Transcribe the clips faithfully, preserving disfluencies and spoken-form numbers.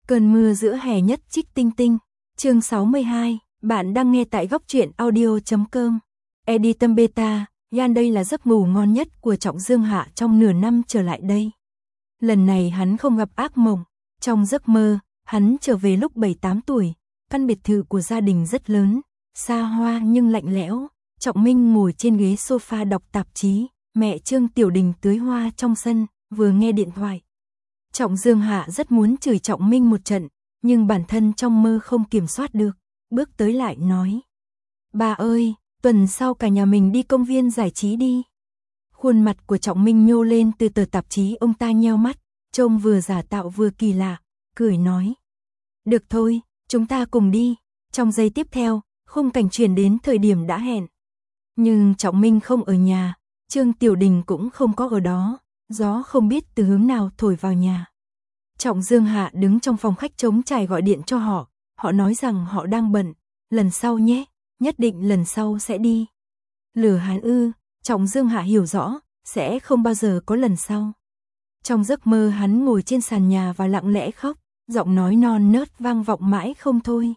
Cơn mưa giữa hè nhất trích tinh tinh. Chương sáu mươi hai, bạn đang nghe tại góc truyện audio chấm com. Editum Beta, Yan đây là giấc ngủ ngon nhất của Trọng Dương Hạ trong nửa năm trở lại đây. Lần này hắn không gặp ác mộng. Trong giấc mơ, hắn trở về lúc bảy tám tuổi. Căn biệt thự của gia đình rất lớn, xa hoa nhưng lạnh lẽo. Trọng Minh ngồi trên ghế sofa đọc tạp chí. Mẹ Trương Tiểu Đình tưới hoa trong sân, vừa nghe điện thoại. Trọng Dương Hạ rất muốn chửi Trọng Minh một trận, nhưng bản thân trong mơ không kiểm soát được, bước tới lại nói. Bà ơi, tuần sau cả nhà mình đi công viên giải trí đi. Khuôn mặt của Trọng Minh nhô lên từ tờ tạp chí, ông ta nheo mắt, trông vừa giả tạo vừa kỳ lạ, cười nói. Được thôi, chúng ta cùng đi. Trong giây tiếp theo, khung cảnh chuyển đến thời điểm đã hẹn. Nhưng Trọng Minh không ở nhà, Trương Tiểu Đình cũng không có ở đó. Gió không biết từ hướng nào thổi vào nhà. Trọng Dương Hạ đứng trong phòng khách trống trải gọi điện cho họ. Họ nói rằng họ đang bận. Lần sau nhé, nhất định lần sau sẽ đi. Lừa hắn ư? Trọng Dương Hạ hiểu rõ, sẽ không bao giờ có lần sau. Trong giấc mơ hắn ngồi trên sàn nhà và lặng lẽ khóc. Giọng nói non nớt vang vọng mãi không thôi.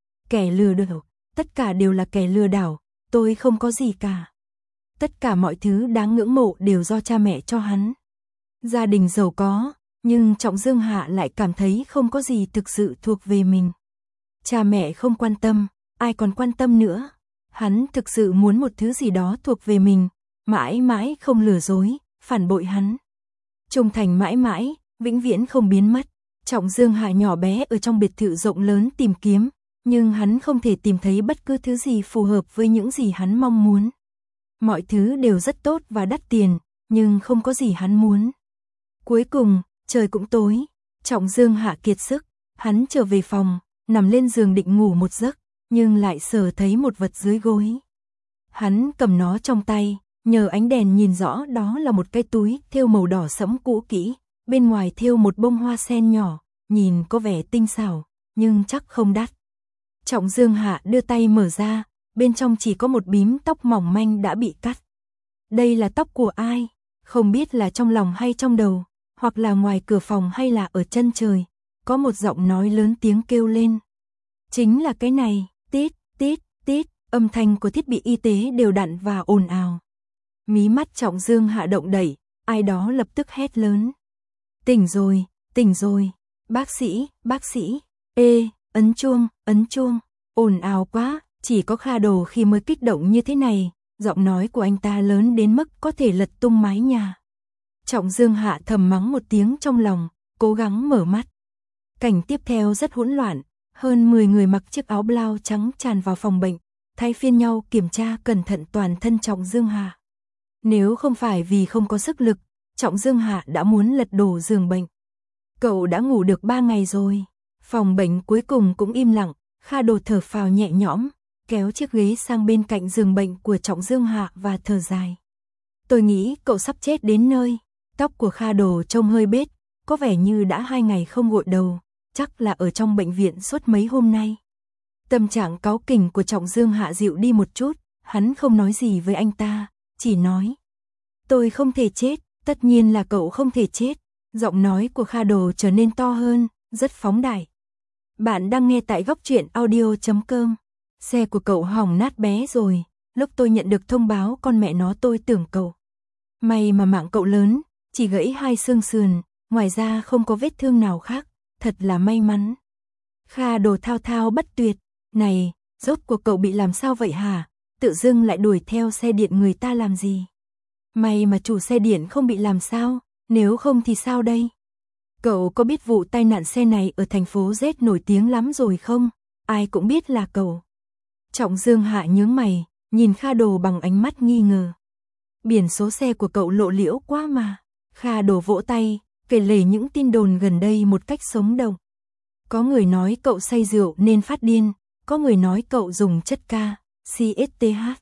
Kẻ lừa đảo, tất cả đều là kẻ lừa đảo. Tôi không có gì cả. Tất cả mọi thứ đáng ngưỡng mộ đều do cha mẹ cho hắn. Gia đình giàu có, nhưng Trọng Dương Hạ lại cảm thấy không có gì thực sự thuộc về mình. Cha mẹ không quan tâm, ai còn quan tâm nữa. Hắn thực sự muốn một thứ gì đó thuộc về mình, mãi mãi không lừa dối, phản bội hắn. Trung thành mãi mãi, vĩnh viễn không biến mất. Trọng Dương Hạ nhỏ bé ở trong biệt thự rộng lớn tìm kiếm, nhưng hắn không thể tìm thấy bất cứ thứ gì phù hợp với những gì hắn mong muốn. Mọi thứ đều rất tốt và đắt tiền, nhưng không có gì hắn muốn. Cuối cùng, trời cũng tối, Trọng Dương Hạ kiệt sức, hắn trở về phòng, nằm lên giường định ngủ một giấc, nhưng lại sờ thấy một vật dưới gối. Hắn cầm nó trong tay, nhờ ánh đèn nhìn rõ đó là một cái túi thêu màu đỏ sẫm cũ kỹ, bên ngoài thêu một bông hoa sen nhỏ, nhìn có vẻ tinh xảo, nhưng chắc không đắt. Trọng Dương Hạ đưa tay mở ra, bên trong chỉ có một bím tóc mỏng manh đã bị cắt. Đây là tóc của ai? Không biết là trong lòng hay trong đầu, hoặc là ngoài cửa phòng hay là ở chân trời. Có một giọng nói lớn tiếng kêu lên. Chính là cái này, tít, tít, tít, âm thanh của thiết bị y tế đều đặn và ồn ào. Mí mắt Trọng Dương Hạ động đẩy, ai đó lập tức hét lớn. Tỉnh rồi, tỉnh rồi, bác sĩ, bác sĩ, ê, ấn chuông, ấn chuông, ồn ào quá. Chỉ có Kha Đồ khi mới kích động như thế này, giọng nói của anh ta lớn đến mức có thể lật tung mái nhà. Trọng Dương Hạ thầm mắng một tiếng trong lòng, cố gắng mở mắt. Cảnh tiếp theo rất hỗn loạn, hơn mười người mặc chiếc áo blau trắng tràn vào phòng bệnh, thay phiên nhau kiểm tra cẩn thận toàn thân Trọng Dương Hạ. Nếu không phải vì không có sức lực, Trọng Dương Hạ đã muốn lật đổ giường bệnh. Cậu đã ngủ được ba ngày rồi. Phòng bệnh cuối cùng cũng im lặng, Kha Đồ thở phào nhẹ nhõm, kéo chiếc ghế sang bên cạnh giường bệnh của Trọng Dương Hạ và thở dài. Tôi nghĩ cậu sắp chết đến nơi. Tóc của Kha Đồ trông hơi bết, có vẻ như đã hai ngày không gội đầu, chắc là ở trong bệnh viện suốt mấy hôm nay. Tâm trạng cáu kỉnh của Trọng Dương Hạ dịu đi một chút, hắn không nói gì với anh ta, chỉ nói. Tôi không thể chết, tất nhiên là cậu không thể chết. Giọng nói của Kha Đồ trở nên to hơn, rất phóng đại. Bạn đang nghe tại góc truyện audio chấm com. Xe của cậu hỏng nát bé rồi, lúc tôi nhận được thông báo con mẹ nó tôi tưởng cậu. May mà mạng cậu lớn, chỉ gãy hai xương sườn, ngoài ra không có vết thương nào khác, thật là may mắn. Kha Đồ thao thao bất tuyệt, này, rốt cuộc cậu bị làm sao vậy hả? Tự dưng lại đuổi theo xe điện người ta làm gì? May mà chủ xe điện không bị làm sao, nếu không thì sao đây? Cậu có biết vụ tai nạn xe này ở thành phố Z nổi tiếng lắm rồi không? Ai cũng biết là cậu. Trọng Dương Hạ nhướng mày, nhìn Kha Đồ bằng ánh mắt nghi ngờ. Biển số xe của cậu lộ liễu quá mà. Kha Đồ vỗ tay, kể lể những tin đồn gần đây một cách sống động. Có người nói cậu say rượu nên phát điên, có người nói cậu dùng chất ca, xê ét tê hát.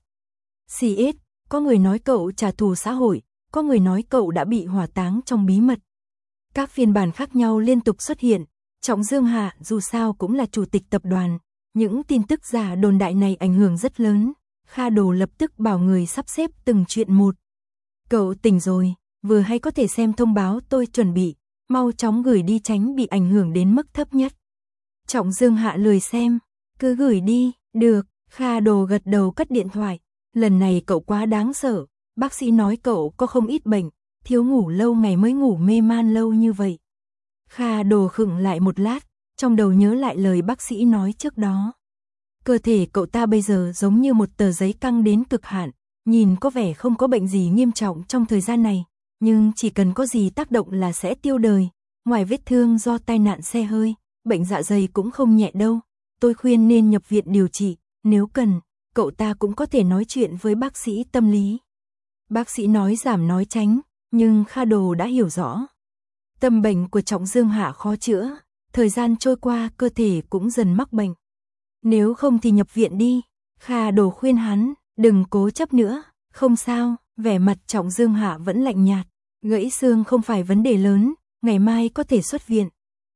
xê ét, có người nói cậu trả thù xã hội, có người nói cậu đã bị hỏa táng trong bí mật. Các phiên bản khác nhau liên tục xuất hiện, Trọng Dương Hạ dù sao cũng là chủ tịch tập đoàn, những tin tức giả đồn đại này ảnh hưởng rất lớn. Kha Đồ lập tức bảo người sắp xếp từng chuyện một. Cậu tỉnh rồi, vừa hay có thể xem thông báo tôi chuẩn bị, mau chóng gửi đi tránh bị ảnh hưởng đến mức thấp nhất. Trọng Dương Hạ lười xem, cứ gửi đi, được, Kha Đồ gật đầu cất điện thoại. Lần này cậu quá đáng sợ, bác sĩ nói cậu có không ít bệnh, thiếu ngủ lâu ngày mới ngủ mê man lâu như vậy. Kha Đồ khựng lại một lát, trong đầu nhớ lại lời bác sĩ nói trước đó. Cơ thể cậu ta bây giờ giống như một tờ giấy căng đến cực hạn, nhìn có vẻ không có bệnh gì nghiêm trọng trong thời gian này, nhưng chỉ cần có gì tác động là sẽ tiêu đời, ngoài vết thương do tai nạn xe hơi, bệnh dạ dày cũng không nhẹ đâu, tôi khuyên nên nhập viện điều trị, nếu cần, cậu ta cũng có thể nói chuyện với bác sĩ tâm lý. Bác sĩ nói giảm nói tránh, nhưng Kha Đồ đã hiểu rõ. Tâm bệnh của Trọng Dương Hạ khó chữa, thời gian trôi qua cơ thể cũng dần mắc bệnh. Nếu không thì nhập viện đi, Kha Đồ khuyên hắn, đừng cố chấp nữa, không sao, vẻ mặt Trọng Dương Hạ vẫn lạnh nhạt, gãy xương không phải vấn đề lớn, ngày mai có thể xuất viện.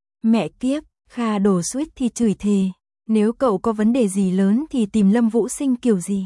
Mẹ kiếp, Kha Đồ suýt thì chửi thề, nếu cậu có vấn đề gì lớn thì tìm Lâm Vũ Sinh kiểu gì.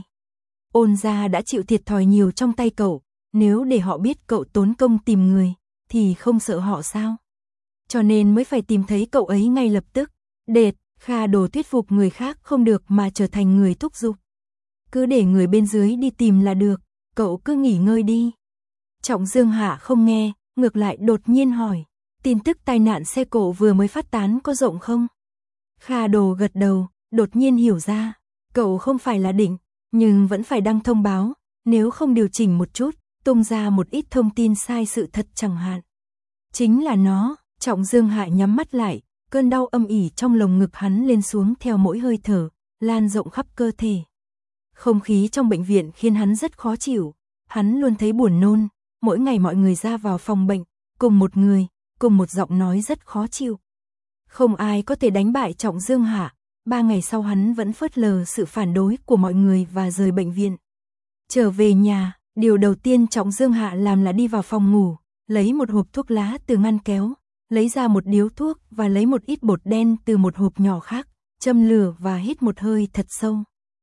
Ôn gia đã chịu thiệt thòi nhiều trong tay cậu, nếu để họ biết cậu tốn công tìm người, thì không sợ họ sao? Cho nên mới phải tìm thấy cậu ấy ngay lập tức. Đệt, Kha Đồ thuyết phục người khác không được mà trở thành người thúc giục. Cứ để người bên dưới đi tìm là được, cậu cứ nghỉ ngơi đi. Trọng Dương Hạ không nghe, ngược lại đột nhiên hỏi, tin tức tai nạn xe cộ vừa mới phát tán có rộng không? Kha Đồ gật đầu, đột nhiên hiểu ra, cậu không phải là định, nhưng vẫn phải đăng thông báo, nếu không điều chỉnh một chút, tung ra một ít thông tin sai sự thật chẳng hạn. Chính là nó, Trọng Dương Hạ nhắm mắt lại, cơn đau âm ỉ trong lồng ngực hắn lên xuống theo mỗi hơi thở, lan rộng khắp cơ thể. Không khí trong bệnh viện khiến hắn rất khó chịu, hắn luôn thấy buồn nôn, mỗi ngày mọi người ra vào phòng bệnh, cùng một người, cùng một giọng nói rất khó chịu. Không ai có thể đánh bại Trọng Dương Hạ, ba ngày sau hắn vẫn phớt lờ sự phản đối của mọi người và rời bệnh viện. Trở về nhà, điều đầu tiên Trọng Dương Hạ làm là đi vào phòng ngủ, lấy một hộp thuốc lá từ ngăn kéo, lấy ra một điếu thuốc và lấy một ít bột đen từ một hộp nhỏ khác, châm lửa và hít một hơi thật sâu.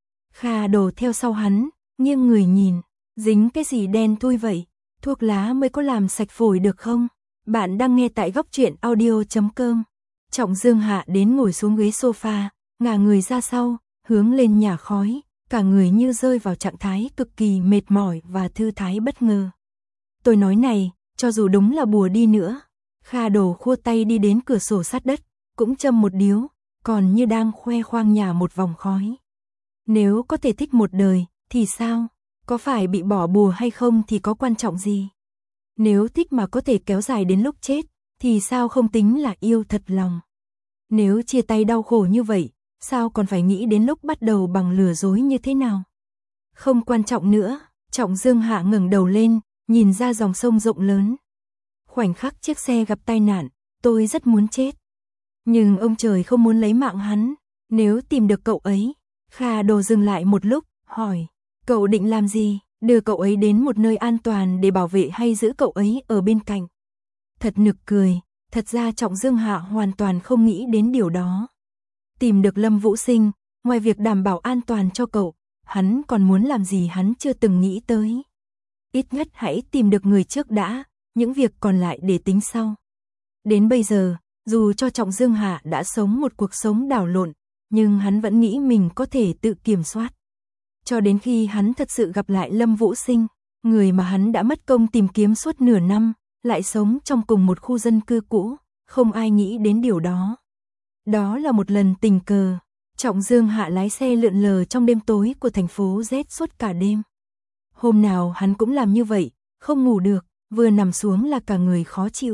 Kha Đồ theo sau hắn, nghiêng người nhìn, dính cái gì đen thui vậy, thuốc lá mới có làm sạch phổi được không? Bạn đang nghe tại góc truyện audio chấm com. Trọng Dương Hạ đến ngồi xuống ghế sofa, ngả người ra sau, hướng lên nhả khói, cả người như rơi vào trạng thái cực kỳ mệt mỏi và thư thái bất ngờ. Tôi nói này, cho dù đúng là bùa đi nữa. Kha Đồ khua tay đi đến cửa sổ sát đất, cũng châm một điếu, còn như đang khoe khoang nhả một vòng khói. Nếu có thể thích một đời, thì sao? Có phải bị bỏ bùa hay không thì có quan trọng gì? Nếu thích mà có thể kéo dài đến lúc chết, thì sao không tính là yêu thật lòng? Nếu chia tay đau khổ như vậy, sao còn phải nghĩ đến lúc bắt đầu bằng lừa dối như thế nào? Không quan trọng nữa, Trọng Dương Hạ ngẩng đầu lên, nhìn ra dòng sông rộng lớn. Khoảnh khắc chiếc xe gặp tai nạn, tôi rất muốn chết. Nhưng ông trời không muốn lấy mạng hắn, nếu tìm được cậu ấy. Kha Đồ dừng lại một lúc, hỏi, cậu định làm gì? Đưa cậu ấy đến một nơi an toàn để bảo vệ hay giữ cậu ấy ở bên cạnh? Thật nực cười, thật ra Trọng Dương Hạ hoàn toàn không nghĩ đến điều đó. Tìm được Lâm Vũ Sinh, ngoài việc đảm bảo an toàn cho cậu, hắn còn muốn làm gì hắn chưa từng nghĩ tới. Ít nhất hãy tìm được người trước đã, những việc còn lại để tính sau. Đến bây giờ, dù cho Trọng Dương Hạ đã sống một cuộc sống đảo lộn, nhưng hắn vẫn nghĩ mình có thể tự kiểm soát. Cho đến khi hắn thật sự gặp lại Lâm Vũ Sinh, người mà hắn đã mất công tìm kiếm suốt nửa năm, lại sống trong cùng một khu dân cư cũ, không ai nghĩ đến điều đó. Đó là một lần tình cờ, Trọng Dương Hạ lái xe lượn lờ trong đêm tối của thành phố Z suốt cả đêm. Hôm nào hắn cũng làm như vậy, không ngủ được, vừa nằm xuống là cả người khó chịu.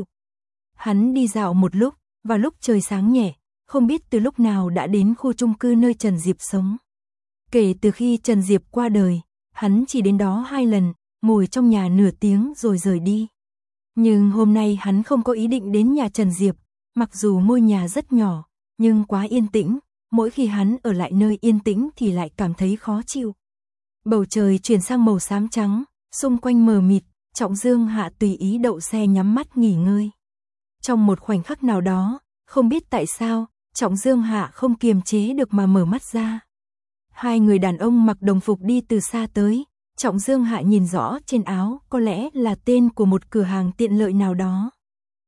Hắn đi dạo một lúc, vào lúc trời sáng nhẹ, không biết từ lúc nào đã đến khu chung cư nơi Trần Diệp sống. Kể từ khi Trần Diệp qua đời, hắn chỉ đến đó hai lần, ngồi trong nhà nửa tiếng rồi rời đi. Nhưng hôm nay hắn không có ý định đến nhà Trần Diệp, mặc dù ngôi nhà rất nhỏ, nhưng quá yên tĩnh, mỗi khi hắn ở lại nơi yên tĩnh thì lại cảm thấy khó chịu. Bầu trời chuyển sang màu xám trắng, xung quanh mờ mịt, Trọng Dương Hạ tùy ý đậu xe nhắm mắt nghỉ ngơi. Trong một khoảnh khắc nào đó, không biết tại sao, Trọng Dương Hạ không kiềm chế được mà mở mắt ra. Hai người đàn ông mặc đồng phục đi từ xa tới, Trọng Dương Hạ nhìn rõ trên áo có lẽ là tên của một cửa hàng tiện lợi nào đó.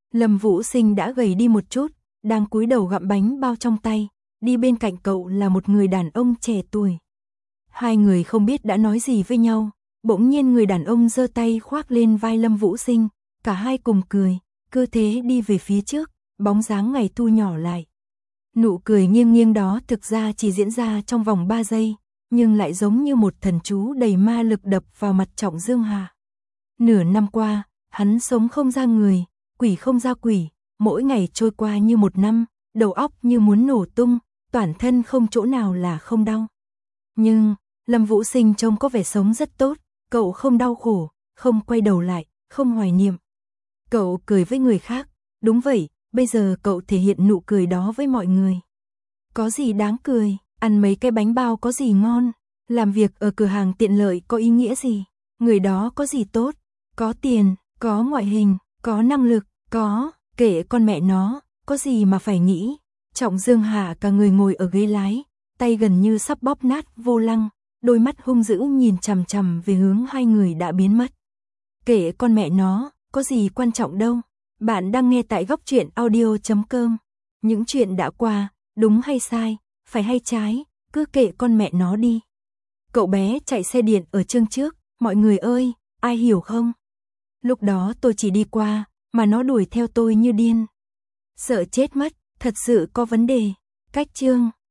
Lâm Vũ Sinh đã gầy đi một chút, đang cúi đầu gặm bánh bao trong tay, đi bên cạnh cậu là một người đàn ông trẻ tuổi. Hai người không biết đã nói gì với nhau, bỗng nhiên người đàn ông giơ tay khoác lên vai Lâm Vũ Sinh, cả hai cùng cười, cơ thế đi về phía trước, bóng dáng ngày thu nhỏ lại. Nụ cười nghiêng nghiêng đó thực ra chỉ diễn ra trong vòng ba giây, nhưng lại giống như một thần chú đầy ma lực đập vào mặt Trọng Dương Hà. Nửa năm qua, hắn sống không ra người, quỷ không ra quỷ, mỗi ngày trôi qua như một năm, đầu óc như muốn nổ tung, toàn thân không chỗ nào là không đau. Nhưng, Lâm Vũ Sinh trông có vẻ sống rất tốt, cậu không đau khổ, không quay đầu lại, không hoài niệm. Cậu cười với người khác, đúng vậy, bây giờ cậu thể hiện nụ cười đó với mọi người. Có gì đáng cười, ăn mấy cái bánh bao có gì ngon, làm việc ở cửa hàng tiện lợi có ý nghĩa gì, người đó có gì tốt, có tiền, có ngoại hình, có năng lực, có, kể con mẹ nó, có gì mà phải nghĩ. Trọng Dương Hà cả người ngồi ở ghế lái, tay gần như sắp bóp nát vô lăng, đôi mắt hung dữ nhìn chằm chằm về hướng hai người đã biến mất. Kể con mẹ nó, có gì quan trọng đâu. Bạn đang nghe tại góc truyện audio chấm com. Những chuyện đã qua, đúng hay sai, phải hay trái, cứ kệ con mẹ nó đi. Cậu bé chạy xe điện ở chương trước, mọi người ơi, ai hiểu không? Lúc đó tôi chỉ đi qua, mà nó đuổi theo tôi như điên. Sợ chết mất, thật sự có vấn đề. Cách chương